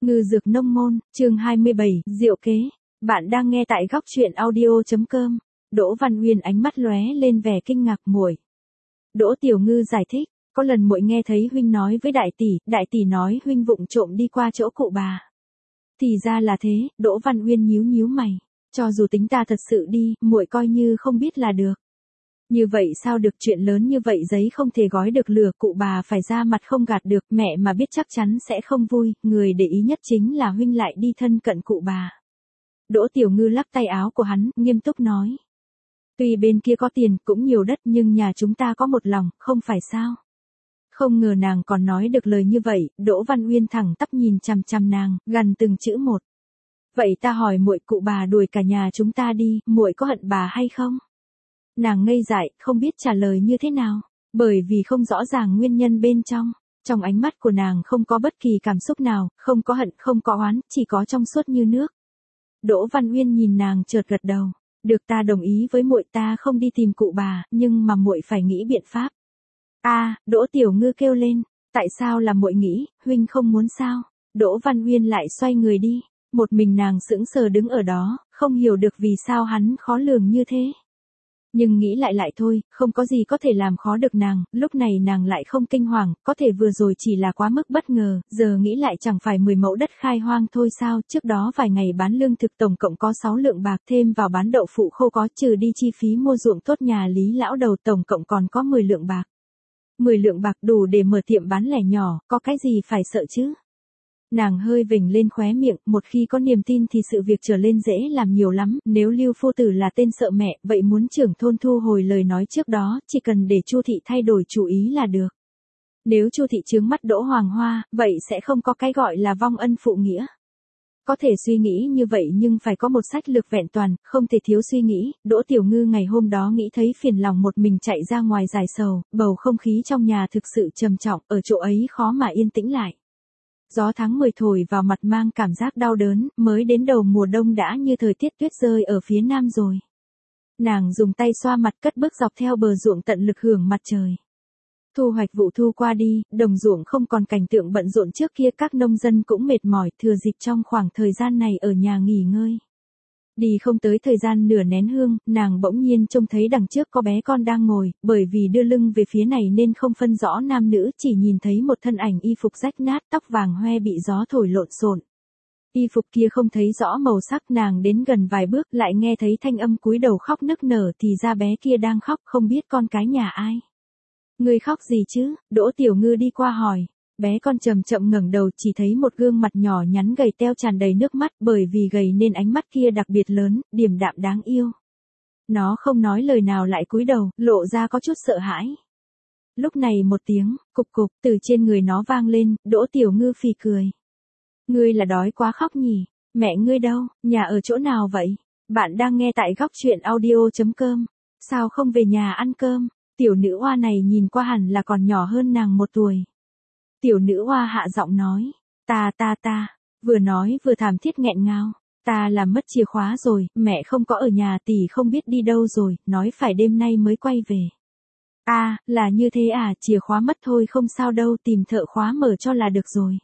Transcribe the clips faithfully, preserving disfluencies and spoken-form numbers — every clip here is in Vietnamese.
Ngư dược nông môn, chương hai mươi bảy, diệu kế. Bạn đang nghe tại góc truyện audio.com. Đỗ Văn Uyên ánh mắt lóe lên vẻ kinh ngạc. Muội. Đỗ Tiểu Ngư giải thích, có lần muội nghe thấy huynh nói với đại tỷ, đại tỷ nói huynh vụng trộm đi qua chỗ cụ bà. Thì ra là thế. Đỗ Văn Uyên nhíu nhíu mày, cho dù tính ta thật sự đi, muội coi như không biết là được. Như vậy sao được, chuyện lớn như vậy giấy không thể gói được lửa, cụ bà phải ra mặt không gạt được, mẹ mà biết chắc chắn sẽ không vui, người để ý nhất chính là huynh lại đi thân cận cụ bà. Đỗ Tiểu Ngư lắc tay áo của hắn, nghiêm túc nói. Tuy bên kia có tiền, cũng nhiều đất, nhưng nhà chúng ta có một lòng, không phải sao? Không ngờ nàng còn nói được lời như vậy. Đỗ Văn Uyên thẳng tắp nhìn chằm chằm nàng, gần từng chữ một. Vậy ta hỏi muội, cụ bà đuổi cả nhà chúng ta đi, muội có hận bà hay không? Nàng ngây dại, không biết trả lời như thế nào, bởi vì không rõ ràng nguyên nhân bên trong. Trong ánh mắt của nàng không có bất kỳ cảm xúc nào, không có hận, không có oán, chỉ có trong suốt như nước. Đỗ Văn Uyên nhìn nàng chợt gật đầu. Được, ta đồng ý với muội, ta không đi tìm cụ bà, nhưng mà muội phải nghĩ biện pháp. A, à, Đỗ Tiểu Ngư kêu lên, tại sao là muội nghĩ, huynh không muốn sao? Đỗ Văn Uyên lại xoay người đi, một mình nàng sững sờ đứng ở đó, không hiểu được vì sao hắn khó lường như thế. Nhưng nghĩ lại lại thôi, không có gì có thể làm khó được nàng, lúc này nàng lại không kinh hoàng, có thể vừa rồi chỉ là quá mức bất ngờ, giờ nghĩ lại chẳng phải mười mẫu đất khai hoang thôi sao, trước đó vài ngày bán lương thực tổng cộng có sáu lượng bạc, thêm vào bán đậu phụ khô có, trừ đi chi phí mua ruộng tốt nhà Lý lão đầu, tổng cộng còn có mười lượng bạc. mười lượng bạc đủ để mở tiệm bán lẻ nhỏ, có cái gì phải sợ chứ? Nàng hơi vểnh lên khóe miệng, một khi có niềm tin thì sự việc trở lên dễ làm nhiều lắm, nếu Lưu phu tử là tên sợ mẹ, vậy muốn trưởng thôn thu hồi lời nói trước đó, chỉ cần để Chu thị thay đổi chủ ý là được. Nếu Chu thị chướng mắt Đỗ Hoàng Hoa, vậy sẽ không có cái gọi là vong ân phụ nghĩa. Có thể suy nghĩ như vậy nhưng phải có một sách lược vẹn toàn, không thể thiếu suy nghĩ. Đỗ Tiểu Ngư ngày hôm đó nghĩ thấy phiền lòng, một mình chạy ra ngoài giải sầu, bầu không khí trong nhà thực sự trầm trọng, ở chỗ ấy khó mà yên tĩnh lại. Gió tháng mười thổi vào mặt mang cảm giác đau đớn, mới đến đầu mùa đông đã như thời tiết tuyết rơi ở phía nam rồi. Nàng dùng tay xoa mặt, cất bước dọc theo bờ ruộng tận lực hưởng mặt trời. Thu hoạch vụ thu qua đi, đồng ruộng không còn cảnh tượng bận rộn trước kia, các nông dân cũng mệt mỏi, thừa dịp trong khoảng thời gian này ở nhà nghỉ ngơi. Đi không tới thời gian nửa nén hương, nàng bỗng nhiên trông thấy đằng trước có bé con đang ngồi, bởi vì đưa lưng về phía này nên không phân rõ nam nữ, chỉ nhìn thấy một thân ảnh y phục rách nát, tóc vàng hoe bị gió thổi lộn xộn. Y phục kia không thấy rõ màu sắc, nàng đến gần vài bước lại nghe thấy thanh âm cúi đầu khóc nức nở, thì ra bé kia đang khóc, không biết con cái nhà ai. Người khóc gì chứ? Đỗ Tiểu Ngư đi qua hỏi. Bé con chậm chậm ngẩng đầu, chỉ thấy một gương mặt nhỏ nhắn gầy teo tràn đầy nước mắt, bởi vì gầy nên ánh mắt kia đặc biệt lớn, điềm đạm đáng yêu. Nó không nói lời nào lại cúi đầu, lộ ra có chút sợ hãi. Lúc này một tiếng cục cục từ trên người nó vang lên, Đỗ Tiểu Ngư phì cười. Ngươi là đói quá khóc nhỉ? Mẹ ngươi đâu? Nhà ở chỗ nào vậy? Bạn đang nghe tại góc truyện audio.com. Sao không về nhà ăn cơm? Tiểu nữ oa này nhìn qua hẳn là còn nhỏ hơn nàng một tuổi. Tiểu nữ oa hạ giọng nói, ta ta ta, vừa nói vừa thảm thiết nghẹn ngào, ta làm mất chìa khóa rồi, mẹ không có ở nhà, tỷ không biết đi đâu rồi, nói phải đêm nay mới quay về. A, à, là như thế à, chìa khóa mất thôi không sao đâu, tìm thợ khóa mở cho là được rồi.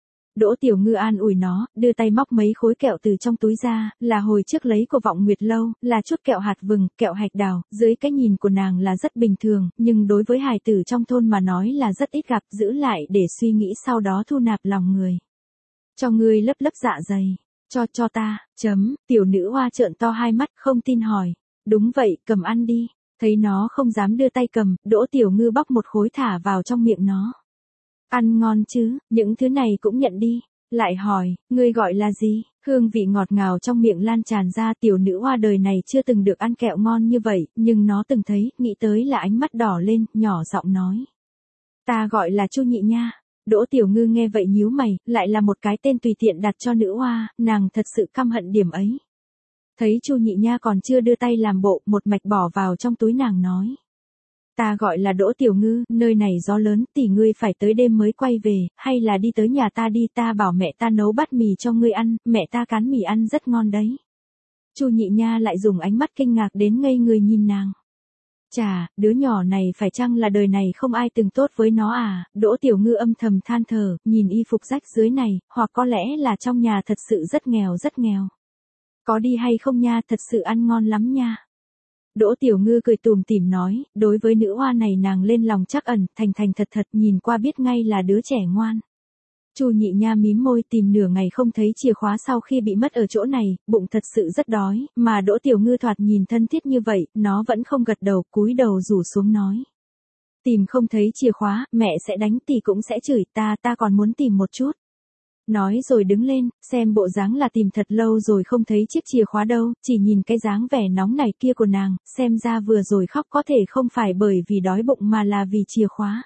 Đỗ Tiểu Ngư an ủi nó, đưa tay móc mấy khối kẹo từ trong túi ra, là hồi trước lấy của Vọng Nguyệt Lâu, là chút kẹo hạt vừng, kẹo hạch đào, dưới cái nhìn của nàng là rất bình thường, nhưng đối với hài tử trong thôn mà nói là rất ít gặp, giữ lại để suy nghĩ sau đó thu nạp lòng người. Cho ngươi lấp lấp dạ dày, cho cho ta, chấm, tiểu nữ hoa trợn to hai mắt, không tin hỏi, đúng vậy, cầm ăn đi, thấy nó không dám đưa tay cầm, Đỗ Tiểu Ngư bóc một khối thả vào trong miệng nó. Ăn ngon chứ, những thứ này cũng nhận đi. Lại hỏi, ngươi gọi là gì? Hương vị ngọt ngào trong miệng lan tràn ra, tiểu nữ hoa đời này chưa từng được ăn kẹo ngon như vậy, nhưng nó từng thấy, nghĩ tới là ánh mắt đỏ lên, nhỏ giọng nói. Ta gọi là Chu Nhị Nha. Đỗ Tiểu Ngư nghe vậy nhíu mày, lại là một cái tên tùy tiện đặt cho nữ hoa, nàng thật sự căm hận điểm ấy. Thấy Chu Nhị Nha còn chưa đưa tay làm bộ, một mạch bỏ vào trong túi nàng nói. Ta gọi là Đỗ Tiểu Ngư, nơi này gió lớn, tỷ ngươi phải tới đêm mới quay về, hay là đi tới nhà ta đi, ta bảo mẹ ta nấu bát mì cho ngươi ăn, mẹ ta cán mì ăn rất ngon đấy. Chu Nhị Nha lại dùng ánh mắt kinh ngạc đến ngây người nhìn nàng. Chà, đứa nhỏ này phải chăng là đời này không ai từng tốt với nó à, Đỗ Tiểu Ngư âm thầm than thở, nhìn y phục rách dưới này, hoặc có lẽ là trong nhà thật sự rất nghèo rất nghèo. Có đi hay không nha, thật sự ăn ngon lắm nha. Đỗ Tiểu Ngư cười tủm tỉm nói, đối với nữ hoa này nàng lên lòng trắc ẩn, thành thành thật thật nhìn qua biết ngay là đứa trẻ ngoan. Chu Nhị Nha mím môi tìm nửa ngày không thấy chìa khóa sau khi bị mất ở chỗ này, bụng thật sự rất đói, mà Đỗ Tiểu Ngư thoạt nhìn thân thiết như vậy, nó vẫn không gật đầu, cúi đầu rủ xuống nói. Tìm không thấy chìa khóa, mẹ sẽ đánh, tỷ cũng sẽ chửi ta, ta còn muốn tìm một chút. Nói rồi đứng lên, xem bộ dáng là tìm thật lâu rồi không thấy chiếc chìa khóa đâu, chỉ nhìn cái dáng vẻ nóng này kia của nàng, xem ra vừa rồi khóc có thể không phải bởi vì đói bụng mà là vì chìa khóa.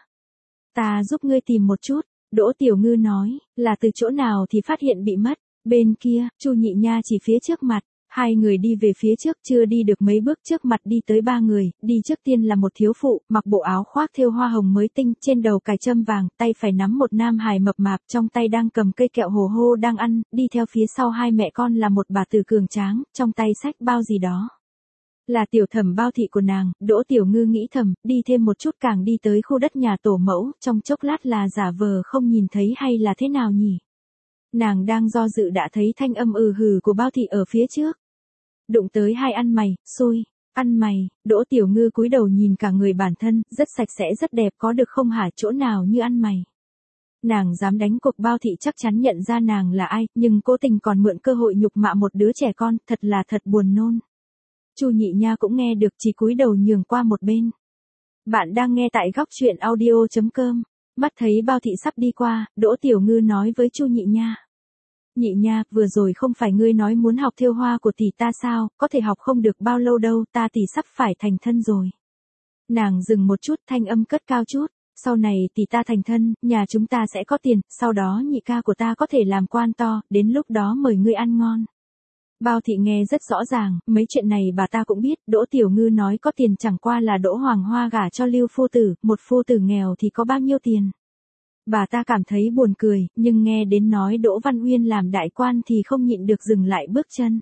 Ta giúp ngươi tìm một chút. Đỗ Tiểu Ngư nói, là từ chỗ nào thì phát hiện bị mất, bên kia, Chu Nhị Nha chỉ phía trước mặt, hai người đi về phía trước chưa đi được mấy bước trước mặt đi tới ba người, đi trước tiên là một thiếu phụ, mặc bộ áo khoác thêu hoa hồng mới tinh, trên đầu cài châm vàng, tay phải nắm một nam hài mập mạp, trong tay đang cầm cây kẹo hồ hô đang ăn, đi theo phía sau hai mẹ con là một bà từ cường tráng, trong tay xách bao gì đó. Là tiểu thẩm Bao thị của nàng, Đỗ Tiểu Ngư nghĩ thầm, đi thêm một chút càng đi tới khu đất nhà tổ mẫu, trong chốc lát là giả vờ không nhìn thấy hay là thế nào nhỉ? Nàng đang do dự đã thấy thanh âm ừ hừ của Bao thị ở phía trước. Đụng tới hai ăn mày, xui, ăn mày, Đỗ Tiểu Ngư cúi đầu nhìn cả người bản thân, rất sạch sẽ rất đẹp có được không hả, chỗ nào như ăn mày. Nàng dám đánh cuộc Bao thị chắc chắn nhận ra nàng là ai, nhưng cố tình còn mượn cơ hội nhục mạ một đứa trẻ con, thật là thật buồn nôn. Chu Nhị Nha cũng nghe được chỉ cúi đầu nhường qua một bên. Bạn đang nghe tại góc truyện audio chấm com. Mắt thấy Bao thị sắp đi qua, Đỗ Tiểu Ngư nói với Chu Nhị Nha. Nhị Nha, vừa rồi không phải ngươi nói muốn học thêu hoa của tỷ ta sao, có thể học không được bao lâu đâu, ta tỷ sắp phải thành thân rồi. Nàng dừng một chút, thanh âm cất cao chút, sau này tỷ ta thành thân, nhà chúng ta sẽ có tiền, sau đó nhị ca của ta có thể làm quan to, đến lúc đó mời ngươi ăn ngon. Bao thị nghe rất rõ ràng, mấy chuyện này bà ta cũng biết, Đỗ Tiểu Ngư nói có tiền chẳng qua là Đỗ Hoàng Hoa gả cho Lưu phu tử, một phu tử nghèo thì có bao nhiêu tiền. Bà ta cảm thấy buồn cười, nhưng nghe đến nói Đỗ Văn Uyên làm đại quan thì không nhịn được dừng lại bước chân.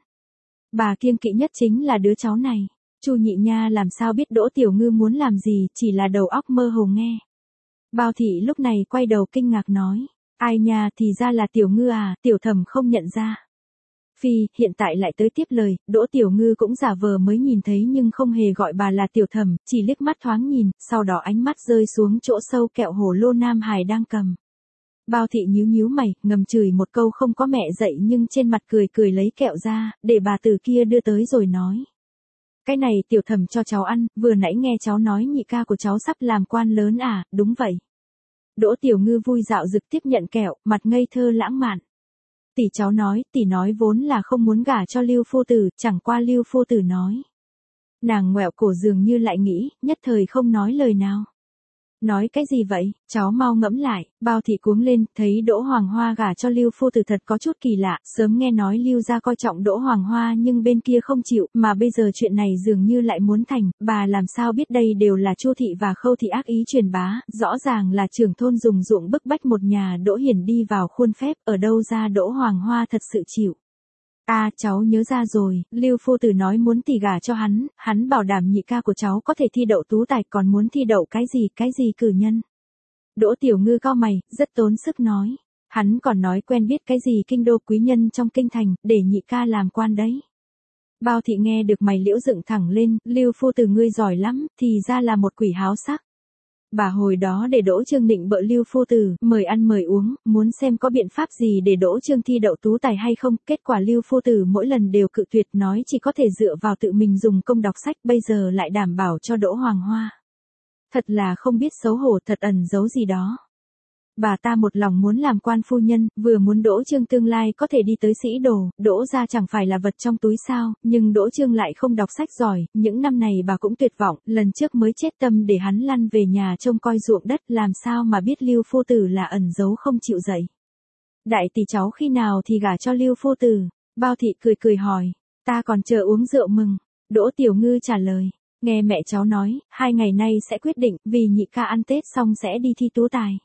Bà kiêng kỵ nhất chính là đứa cháu này. Chu Nhị Nha làm sao biết Đỗ Tiểu Ngư muốn làm gì, chỉ là đầu óc mơ hồ nghe. Bao thị lúc này quay đầu kinh ngạc nói, ai nha, thì ra là Tiểu Ngư à, Tiểu Thẩm không nhận ra. Phi, hiện tại lại tới tiếp lời, Đỗ Tiểu Ngư cũng giả vờ mới nhìn thấy nhưng không hề gọi bà là Tiểu Thẩm, chỉ liếc mắt thoáng nhìn, sau đó ánh mắt rơi xuống chỗ sâu kẹo hồ lô Nam Hải đang cầm. Bao thị nhíu nhíu mày, ngầm chửi một câu không có mẹ dạy nhưng trên mặt cười cười lấy kẹo ra, để bà từ kia đưa tới rồi nói. Cái này Tiểu Thẩm cho cháu ăn, vừa nãy nghe cháu nói nhị ca của cháu sắp làm quan lớn à, đúng vậy. Đỗ Tiểu Ngư vui dạo dực tiếp nhận kẹo, mặt ngây thơ lãng mạn. Tỷ cháu nói, tỷ nói vốn là không muốn gả cho Lưu phu tử, chẳng qua Lưu phu tử nói. Nàng ngoẹo cổ dường như lại nghĩ, nhất thời không nói lời nào. Nói cái gì vậy, cháu mau ngẫm lại, Bao thị cuống lên, thấy Đỗ Hoàng Hoa gả cho Lưu phu tử thật có chút kỳ lạ, sớm nghe nói Lưu gia coi trọng Đỗ Hoàng Hoa nhưng bên kia không chịu, mà bây giờ chuyện này dường như lại muốn thành, bà làm sao biết đây đều là Chu thị và Khâu thị ác ý truyền bá, rõ ràng là trưởng thôn dùng ruộng bức bách một nhà Đỗ Hiển đi vào khuôn phép, ở đâu ra Đỗ Hoàng Hoa thật sự chịu. À, cháu nhớ ra rồi, Lưu phu tử nói muốn tỷ gả cho hắn, hắn bảo đảm nhị ca của cháu có thể thi đậu tú tài, còn muốn thi đậu cái gì, cái gì cử nhân. Đỗ Tiểu Ngư cau mày, rất tốn sức nói. Hắn còn nói quen biết cái gì kinh đô quý nhân trong kinh thành, để nhị ca làm quan đấy. Bao thị nghe được mày liễu dựng thẳng lên, Lưu phu tử ngươi giỏi lắm, thì ra là một quỷ háo sắc. Bà hồi đó để Đỗ Trương định bợ Lưu phu tử, mời ăn mời uống, muốn xem có biện pháp gì để Đỗ Trương thi đậu tú tài hay không, kết quả Lưu phu tử mỗi lần đều cự tuyệt nói chỉ có thể dựa vào tự mình dùng công đọc sách, bây giờ lại đảm bảo cho Đỗ Hoàng Hoa. Thật là không biết xấu hổ, thật ẩn giấu gì đó. Bà ta một lòng muốn làm quan phu nhân, vừa muốn Đỗ Trương tương lai có thể đi tới sĩ đồ, Đỗ gia chẳng phải là vật trong túi sao, nhưng Đỗ Trương lại không đọc sách giỏi, những năm này bà cũng tuyệt vọng, lần trước mới chết tâm để hắn lăn về nhà trông coi ruộng đất, làm sao mà biết Lưu phu tử là ẩn giấu không chịu dạy. Đại tỷ cháu khi nào thì gả cho Lưu phu tử? Bao thị cười cười hỏi, ta còn chờ uống rượu mừng. Đỗ Tiểu Ngư trả lời, nghe mẹ cháu nói, hai ngày nay sẽ quyết định, vì nhị ca ăn Tết xong sẽ đi thi tú tài.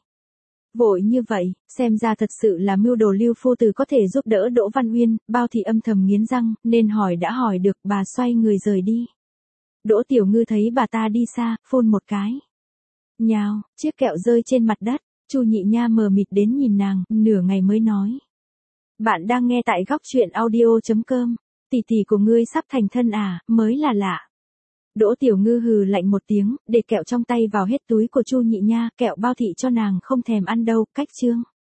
Vội như vậy, xem ra thật sự là mưu đồ Lưu phu tử có thể giúp đỡ Đỗ Văn Uyên, Bao thị âm thầm nghiến răng, nên hỏi đã hỏi được, bà xoay người rời đi. Đỗ Tiểu Ngư thấy bà ta đi xa, phun một cái. Nhào, chiếc kẹo rơi trên mặt đất, Chu Nhị Nha mờ mịt đến nhìn nàng, nửa ngày mới nói. Bạn đang nghe tại góc truyện audio.com, tỷ tỷ của ngươi sắp thành thân à, mới là lạ. Đỗ Tiểu Ngư hừ lạnh một tiếng, để kẹo trong tay vào hết túi của Chu Nhị Nha, kẹo bao thị cho nàng không thèm ăn đâu, cách chương.